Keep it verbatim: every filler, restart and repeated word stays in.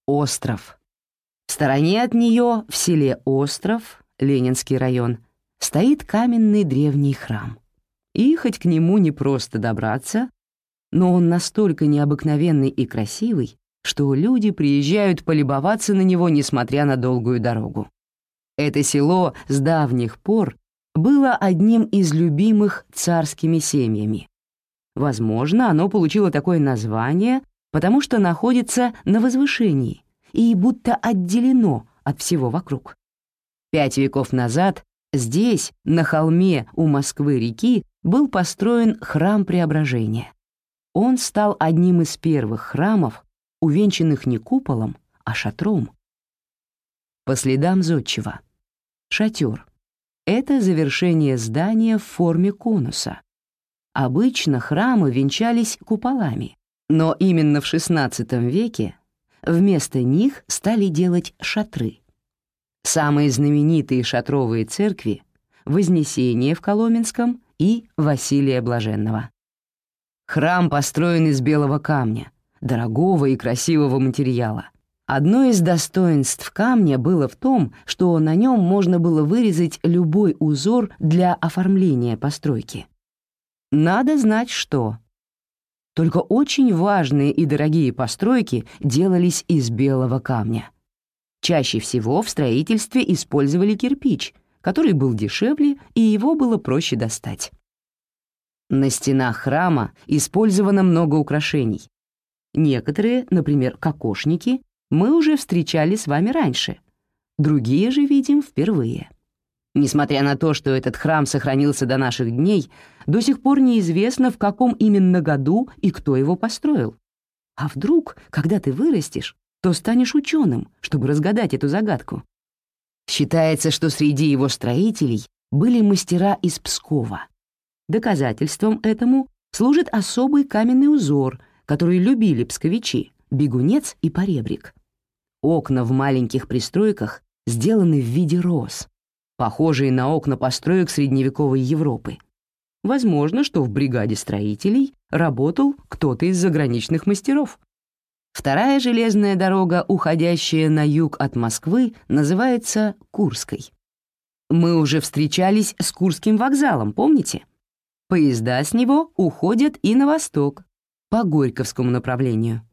Остров. В стороне от нее, в селе Остров, Ленинский район, стоит каменный древний храм. И хоть к нему не просто добраться, но он настолько необыкновенный и красивый, что люди приезжают полюбоваться на него, несмотря на долгую дорогу. Это село с давних пор было одним из любимых царскими семьями. Возможно, оно получило такое название, потому что находится на возвышении и будто отделено от всего вокруг. Пять веков назад здесь, на холме у Москвы-реки, был построен храм Преображения. Он стал одним из первых храмов, увенчанных не куполом, а шатром. По следам зодчего. Шатер — это завершение здания в форме конуса. Обычно храмы венчались куполами, но именно в шестнадцатом веке вместо них стали делать шатры. Самые знаменитые шатровые церкви — Вознесение в Коломенском и Василия Блаженного. Храм построен из белого камня, дорогого и красивого материала. Одно из достоинств камня было в том, что на нем можно было вырезать любой узор для оформления постройки. Надо знать, что. Только очень важные и дорогие постройки делались из белого камня. Чаще всего в строительстве использовали кирпич, который был дешевле и его было проще достать. На стенах храма использовано много украшений. Некоторые, например, кокошники, мы уже встречали с вами раньше, другие же видим впервые. Несмотря на то, что этот храм сохранился до наших дней, до сих пор неизвестно, в каком именно году и кто его построил. А вдруг, когда ты вырастешь, то станешь ученым, чтобы разгадать эту загадку. Считается, что среди его строителей были мастера из Пскова. Доказательством этому служит особый каменный узор, который любили псковичи — бегунец и поребрик. Окна в маленьких пристройках сделаны в виде роз, похожие на окна построек средневековой Европы. Возможно, что в бригаде строителей работал кто-то из заграничных мастеров. Вторая железная дорога, уходящая на юг от Москвы, называется Курской. Мы уже встречались с Курским вокзалом, помните? Поезда с него уходят и на восток, по Горьковскому направлению.